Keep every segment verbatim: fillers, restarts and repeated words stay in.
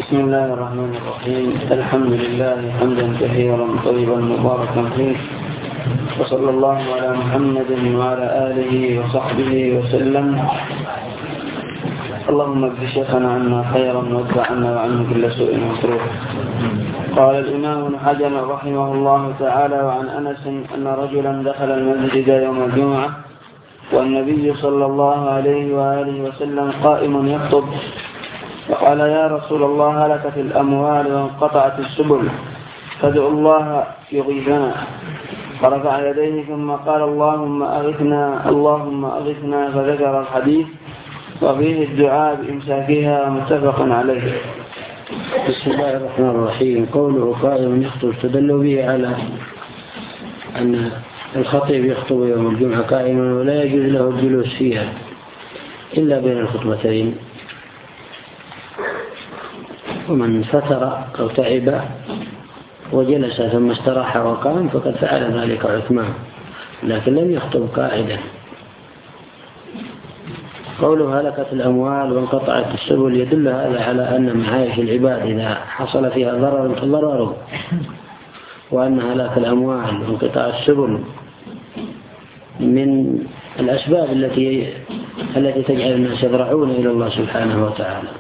بسم الله الرحمن الرحيم. الحمد لله حمدا كثيرا طيبا مباركا فيه، وصلى الله على محمد وعلى آله وصحبه وسلم. اللهم اجز شيخنا عنا خيرا وادفع عنا وعنه كل سوء ومكروه. قال الإمام ابن حجر رحمه الله تعالى: وعن أنس أن رجلا دخل المسجد يوم الجمعة والنبي صلى الله عليه وآله وسلم قائم يخطب، فقال: يا رسول الله، هلكت الأموال وانقطعت السبل، فادعوا الله يغيثنا. فرفع يديه ثم قال: اللهم أغثنا اللهم أغثنا، فذكر الحديث وفيه الدعاء بإمساكها، متفق عليه. بسم الله الرحمن الرحيم. قوله قائم يخطب استدلوا به على أن الخطيب يخطب يوم الجمعة قائما ولا يجوز له الجلوس فيها إلا بين الخطبتين، ومن فتر أو تعب وجلس ثم استراح وقام فقد فعل ذلك عثمان، لكن لم يخطب قاعدا. قوله هلكت الأموال وانقطعت السبل يدل هذا على أن معايش العباد إذا حصل فيها ضرر فضرره، وأن هلاك الأموال وانقطاع السبل من الأسباب التي التي تجعل الناس يضرعون إلى الله سبحانه وتعالى.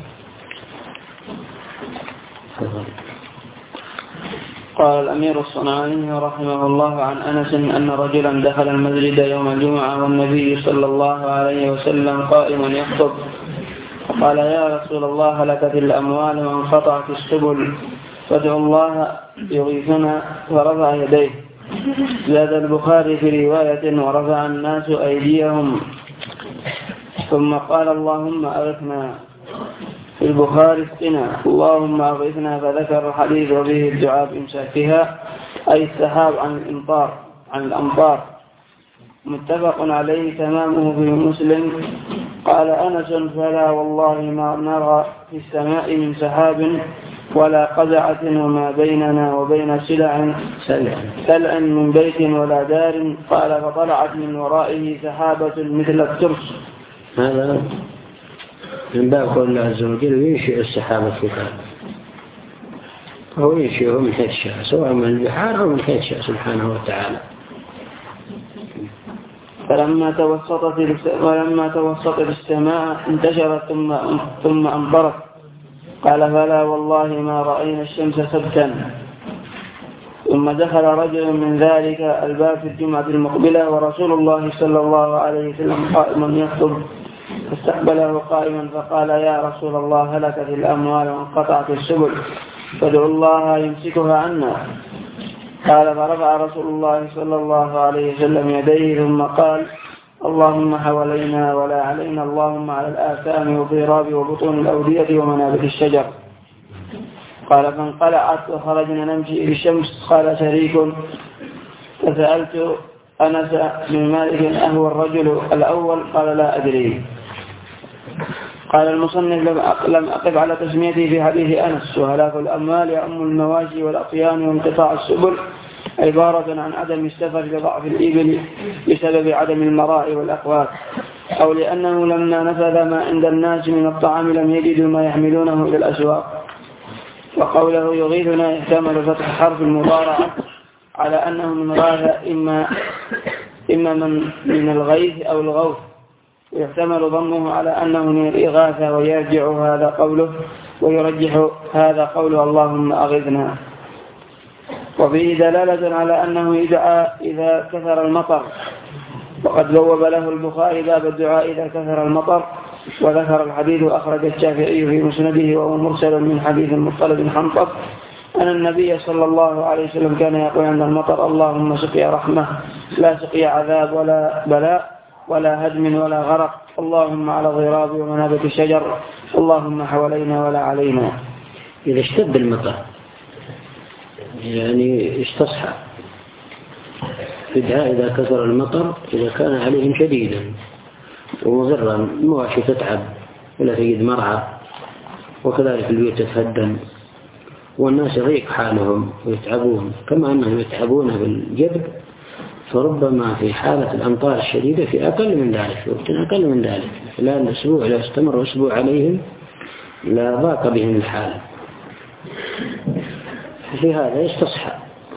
قال الأمير الصنعاني رحمه الله عن أنس أن رجلا دخل المسجد يوم الجمعة والنبي صلى الله عليه وسلم قائم يخطب، فقال: يا رسول الله، هلكت الأموال وانقطعت السبل، فادعوا الله يغيثنا. فرفع يديه. زاد البخاري في رواية: ورفع الناس أيديهم ثم قال: اللهم أغثنا. في البخاري: اسقنا اللهم أغثنا، فذكر الحديث وبه الدعاء بإمساكها، أي السحاب عن الأمطار عن الأمطار متفق عليه، تمامه في مسلم. قال أنس: فلا والله ما نرى في السماء من سحاب ولا قزعة، وما بيننا وبين سلع سلع من بيت ولا دار. قال: فطلعت من ورائه سحابة مثل الترس. هذا من باب قول الله عز وجل: ينشئ السحاب الثقال، هو ينشئه من حيث شاء، سواء من البحار أو من حيث شاء سبحانه وتعالى. فلما توسطت ولما توسطت السماء انتشرت ثم ثم أمطرت. قال: فلا والله ما رأينا الشمس سبتا. ثم دخل رجل من ذلك الباب في الجمعة المقبلة ورسول الله صلى الله عليه وسلم قائم يخطب، فاستقبله قائما فقال: يا رسول الله، هلكت الأموال وانقطعت السبل، فادعوا الله يمسكها عنا. قال: فرفع رسول الله صلى الله عليه وسلم يديه ثم قال: اللهم حوالينا ولا علينا، اللهم على الآثام والضراب وبطون الأودية ومنابت الشجر. قال: فانقلعت وخرجنا نمشي بالشمس. قال شريك: فسألت أنس بن مالك: أهو الرجل الأول؟ قال: لا أدري. قال المصنف: لم أقف على تسميته في حديث أنس. وهلاك الأموال يعم المواشي والأطيان وانقطاع السبل عبارة عن عدم السفر لضعف الإبل بسبب عدم المراء والأقوات، أو لأنه لما نفذ ما عند الناس من الطعام لم يجدوا ما يحملونه إلى الأسواق. وقوله يغيثنا يحتمل فتح حرف المضارعة على أنه من غاث، إما إما من من الغيث أو الغوث، ويحتمل ضمه على أنه من الإغاثة، ويرجع هذا قوله ويرجح هذا قوله اللهم أغثنا. وفيه دلالة على أنه يدعى إذا كثر المطر، وقد بوب له البخاري باب الدعاء إذا كثر المطر، وذكر الحديث أخرج الشافعي في مسنده وهو مرسل من حديث المطلب بن حنطب أن النبي صلى الله عليه وسلم كان يقول عند المطر: اللهم سقيا رحمة، لا سقيا عذاب ولا بلاء ولا هدم ولا غرق، اللهم على الضراب ومنابت الشجر، اللهم حوالينا ولا علينا. إذا اشتد المطر يعني استصحى الدعاء إذا كثر المطر، إذا كان عليهم شديدا ومضرا، المواشي تتعب ولا تجد مرعى، وكذلك البيوت تتهدم والناس يضيق حالهم ويتعبون كما أنهم يتعبون بالجذب، فربما في حالة الأمطار الشديدة في أقل من ذلك، في وقت أقل من ذلك، خلال الأسبوع لو استمر أسبوع عليهم لا ضاق بهم الحال، في هذا يستصحى.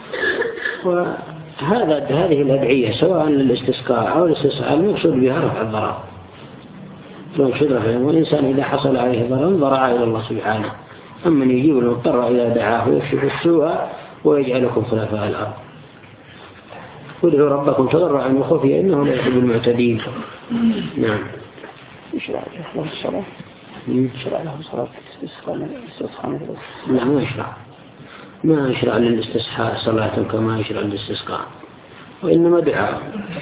وهذا هذه الأدعية سواء للاستسقاء أو الاستسقاء المقصود بها رفع الضرر، المقصود رفع، والإنسان إذا حصل عليه ضرر ضرع إلى الله سبحانه، أما يجيب المضطر إذا دعاه ويكشف السوء ويجعلكم خلفاء الأرض. ادعوا ربكم تضرعا وخفيا إنه لا يحب المعتدين. نعم. يشرع له الصلاة يشرع له الصلاة الاستسقاء؟ لا ما يشرع، ما يشرع للاستسقاء صلاة كما يشرع للاستسقاء، وإنما دعاء.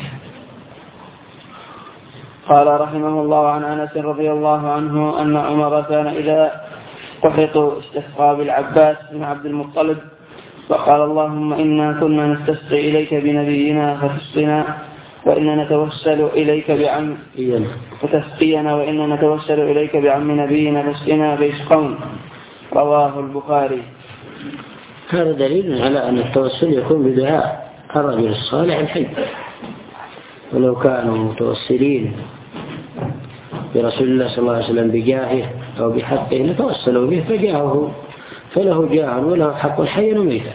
قال رحمه الله عن أنس رضي الله عنه أن عمر كان إذا قحطوا استسقى بالعباس بن عبد المطلب فقال اللهم إنا كنا نستسقي إليك بنبينا فتسقنا وإنا نتوسل إليك بعم فتسقينا وإنا نتوسل إليك بعم نبينا فاسقنا فيسقون. رواه البخاري. هذا دليل على أن التوسل يكون بدعاء الرجل الصالح الحي، ولو كانوا متوسلين برسول الله صلى الله عليه وسلم بجاهه أو بحقه نتوسلوا به فجاهه فله جاه وله حق حيا وميتا،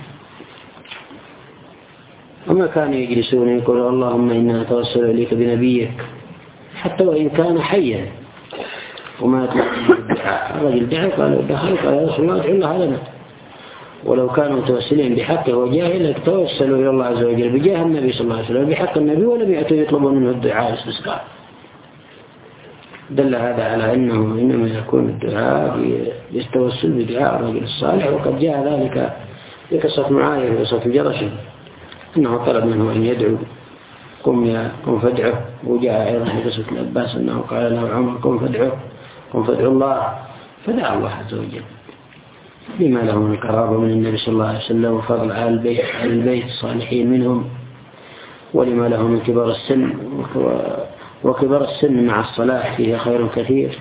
وما كانوا يجلسون يقولوا اللهم إنا نتوسل إليك بنبيك حتى وإن كان حيا وما يطلع الدعاء. الرجل دعا قال دخل قال يا رسول الله ادعو الله لنا، ولو كانوا متوسلين بحقه وجاهه لتوسلوا إلى الله عز وجل بجاه النبي صلى الله عليه وسلم بحق النبي ولم يأتوا يطلبوا منه الدعاء الاستسقاء. دل هذا على أنه إنما يكون الدعاء يستوسل بدعاء الرجل الصالح، وقد جاء ذلك في قصة معاوية في قصة الجرش أنه طلب منه أن يدعو قم يا قم فادعه، وجاء أيضا في قصة العباس أنه قال له عمر قم فادعه قم فادعو الله، فدعا الله عز وجل لما له من قرابة من النبي صلى الله عليه وسلم وفضل على البيت على البيت الصالحين منهم، ولما له من كبر السن، وكبر السن مع الصلاح فيه خير كثير،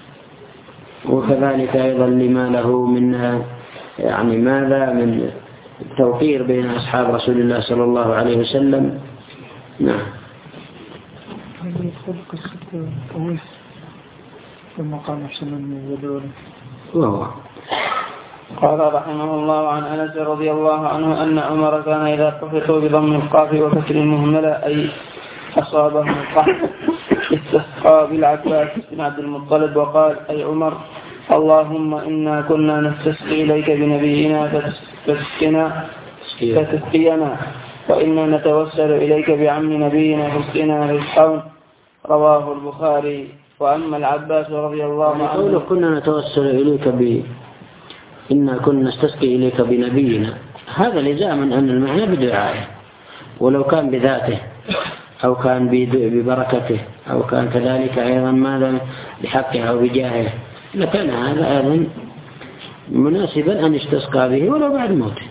وكذلك أيضا لما له من يعني ماذا من توقير بين أصحاب رسول الله صلى الله عليه وسلم. نعم. هذا يدخل قصة أويس لما قال حسن يدعو وهو قال رحمه الله عن أنس رضي الله عنه أن عمر كان إذا قحطوا بضم القاف وكسر المهملة أي أصابهم القحط استسقى بالعباس بن عبد المطلب وقال أي عمر اللهم إنا كنا نستسقي إليك بنبينا فتسقنا فتسقينا وإنا نتوسل إليك بعم نبينا فاسقنا فيسقون. رواه البخاري. وأما العباس رضي الله عنه قوله كنا نتوسل إليك ب إنا كنا نستسقي إليك بنبينا، هذا لزاما أن المعنى بدعائه، ولو كان بذاته أو كان ببركته أو كان كذلك أيضا ماذا بحقه أو بجاهه لكان هذا أيضا مناسبا أن يستسقى به ولو بعد موته.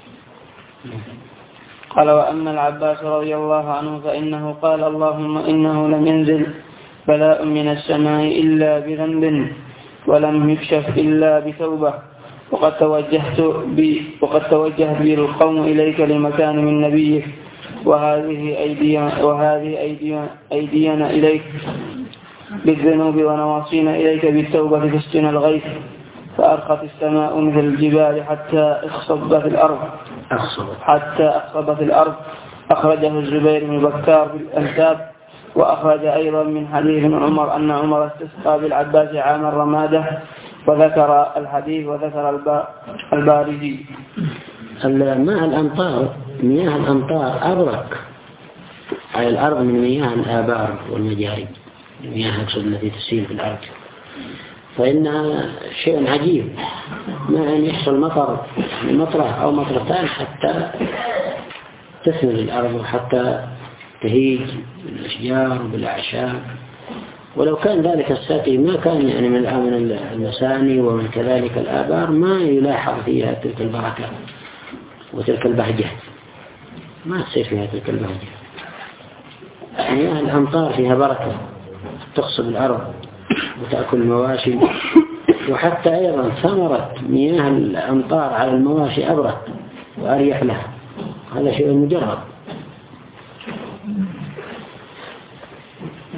قال وأما العباس رضي الله عنه فإنه قال اللهم إنه لم ينزل بلاء من السماء إلا بذنب ولم يكشف إلا بتوبة، وقد توجهت بي وقد توجهت بي القوم إليك لمكان من نبيك وهذه أيدينا وهذه أيدينا, أيدينا إليك بالذنوب ونواصينا إليك بالتوبة فاسقنا الغيث، فأرخت السماء مثل الجبال حتى اخصبت الأرض حتى اخصبت الأرض. أخرجه الزبير بن بكار في الأنساب. وأخرج أيضا من حديث عمر أن عمر استسقى بالعباس عام الرمادة، وذكر الحديث وذكر البارزي. الماء الأمطار مياه الأمطار أبرك على الأرض من مياه الآبار والمجاري، المياه التي تسيل في الأرض، فإنها شيء عجيب ما أن يحصل مطر مطرة أو مطرتان حتى تثمر الأرض وحتى تهيج بالأشجار وبالأعشاب. ولو كان ذلك الساتي ما كان يعني من من المساني ومن كذلك الآبار ما يلاحظ فيها تلك البركة وتلك البهجة، ما تصير فيها تلك البهجة. مياه الأمطار فيها بركة تخصب الأرض وتأكل المواشي، وحتى أيضا ثمرة مياه الأمطار على المواشي أبرد وأريح لها، هذا شيء مجرد.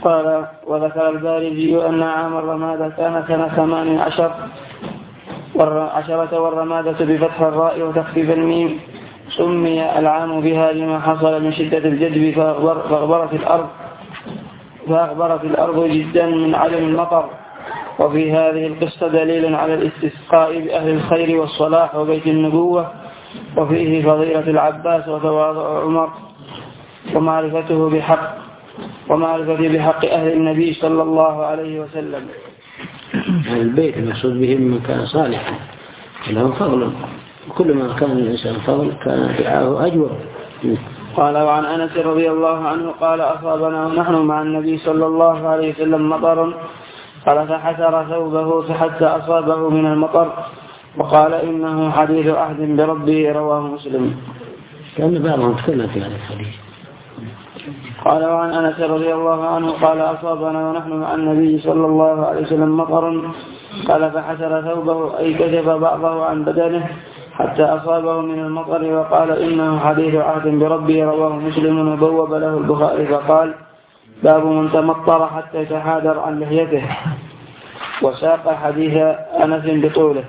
قال وذكر البارزي أن عام الرمادة كان سنة ثمان عشر عشرة والرمادة بفتح الراء وتخفيف الميم سمي العام بها لما حصل من شدة الجدب فأغبرت الأرض فأغبرت الأرض جدا من عدم المطر. وفي هذه القصة دليل على الاستسقاء بأهل الخير والصلاح وبيت النبوة، وفيه فضيلة العباس وتواضع عمر ومعرفته بحق ومعرفته بحق أهل النبي صلى الله عليه وسلم. البيت المقصود به من كان صالحا له فضل، كل ما كان الإنسان فضل كان دعاه أجور. قال وعن أنس رضي الله عنه قال أصابنا ونحن مع النبي صلى الله عليه وسلم مطر، قال فحسر ثوبه حتى أصابه من المطر، وقال إنه حديث عهد بربه، رواه مسلم. كان بعضهم تكلم في هذا الحديث. قال وعن أنس رضي الله عنه قال أصابنا ونحن مع النبي صلى الله عليه وسلم مطر، قال فحسر ثوبه أي كشف بعضه عن بدنه حتى أصابه من المطر، وقال إنه حديث عهد بربه، رواه مسلم. وبوب له البخاري فقال باب من تمطر حتى يتحادر عن لحيته، وساق حديث أنس بطوله.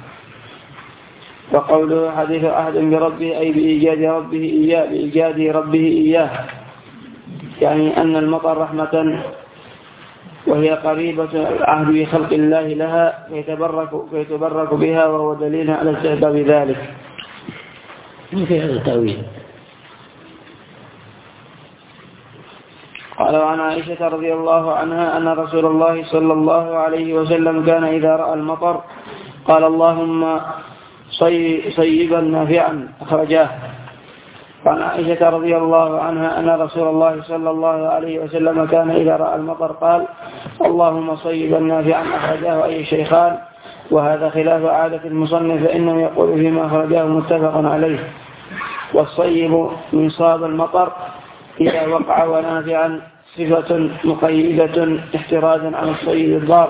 وقوله حديث عهد بربه أي بإيجاد ربه إياه بإيجاد ربه إياه، يعني أن المطر رحمة وهي قريبة العهد بخلق الله لها فيتبرك, فيتبرك بها، وهو دليل على استحباب ذلك. في هذا التأويل. قال عن عائشة رضي الله عنها أن رسول الله صلى الله عليه وسلم كان إذا رأى المطر قال اللهم صيبا نافعا، أخرجاه. وعن عائشة رضي الله عنها أن رسول الله صلى الله عليه وسلم كان إذا رأى المطر قال اللهم صيبا نافعا، أخرجاه أي شيخان، وهذا خلاف عادة المصنف فإنه يقول فيما أخرجاه متفق عليه. والصيب من صاب المطر إذا وقع، ونافعا صفة مقيدة احترازا عن الصيب الضار.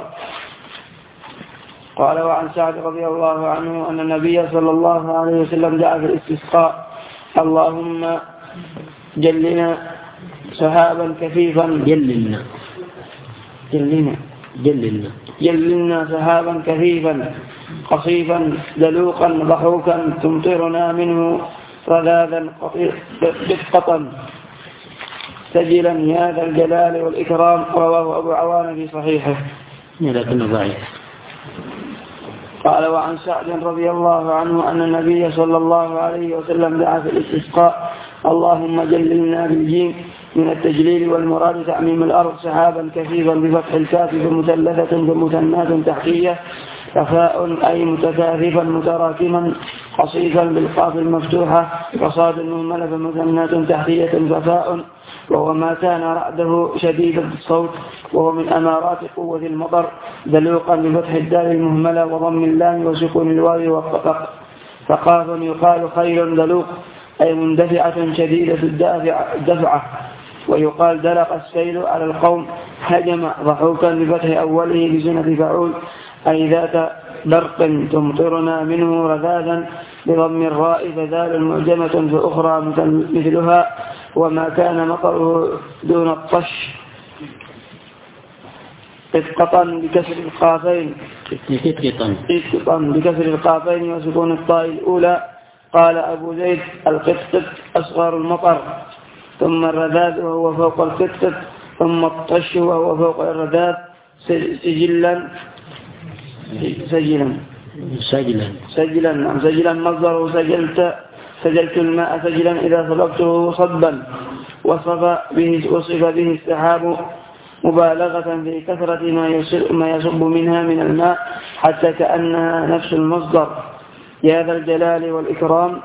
قال وعن سعد رضي الله عنه أن النبي صلى الله عليه وسلم دعا في الاستسقاء اللهم جلنا سحابا كثيفا جللنا جلنا جللنا جللنا سحابا كثيفا قصيفا دلوقا ضحوكا تمطرنا منه رذاذا دقة سجلا يا ذا الجلال والإكرام، رواه أبو عوان في صحيحه لكنه ضعيف. قال وعن سعد رضي الله عنه أن النبي صلى الله عليه وسلم دعا في الاستسقاء اللهم جللنا بالجيم من التجليل والمراد تعميم الأرض سحابا كثيفا بفتح الكاف بمثلثة بمثنات تحتية، كفاء أي متكاثفا متراكما، قصيفا بالقاف المفتوحة، وصاد مهملة بمثنات تحتية كفاء، وهو ما كان رعده شديد الصوت، وهو من أمارات قوة المطر، دلوقا بفتح الدال المهملة وضم اللام وسكون الواو وقف، فقاف يقال خيل دلوق أي مندفعة شديدة الدفعة، ويقال دلق السيل على القوم، هجم ضحوكا بفتح أوله بزنة فعول أي ذات برق تمطرنا منه رذاذا بضم الراء فذال معجمة فأخرى مثلها، وما كان مطره دون الطش قطقا بكسر القافين قطقا بكسر القافين وسكون الطاء الأولى. قال أبو زيد القطق أصغر المطر، ثم الرذاذ وهو فوق القطق، ثم الطش وهو فوق الرذاذ، سجلا سجلا سجلا سجلا نعم سجلا مصدره سجلت سجلت الماء سجلا إذا صببته صبا، وصف به وصف به السحاب مبالغة في كثرة ما يصب منها من الماء حتى كأنها نفس المصدر. يا ذا الجلال والإكرام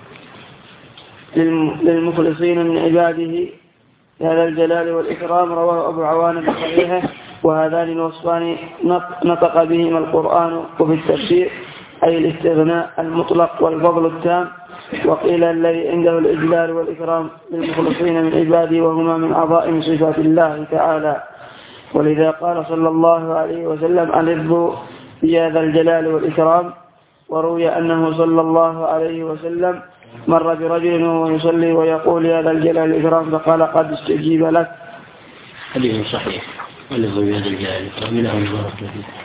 للمخلصين من عباده، يا ذا الجلال والإكرام، رواه أبو عوان بصحيحه. وهذان الوصفان نطق بهما القرآن وفي التفسير أي الاستغناء المطلق والفضل التام، وقيل الذي عنده الإجلال والإكرام للمخلصين من عباده، وهما من عظائم صفات الله تعالى. ولذا قال صلى الله عليه وسلم ألظوا يا ذا الجلال والإكرام. وروي أنه صلى الله عليه وسلم مر برجل وهو يصلي ويقول يا ذا الجلال والإكرام، فقال قد استجيب لك. حديث صحيح والذي بيد الجاهل ومنه البركة فيه.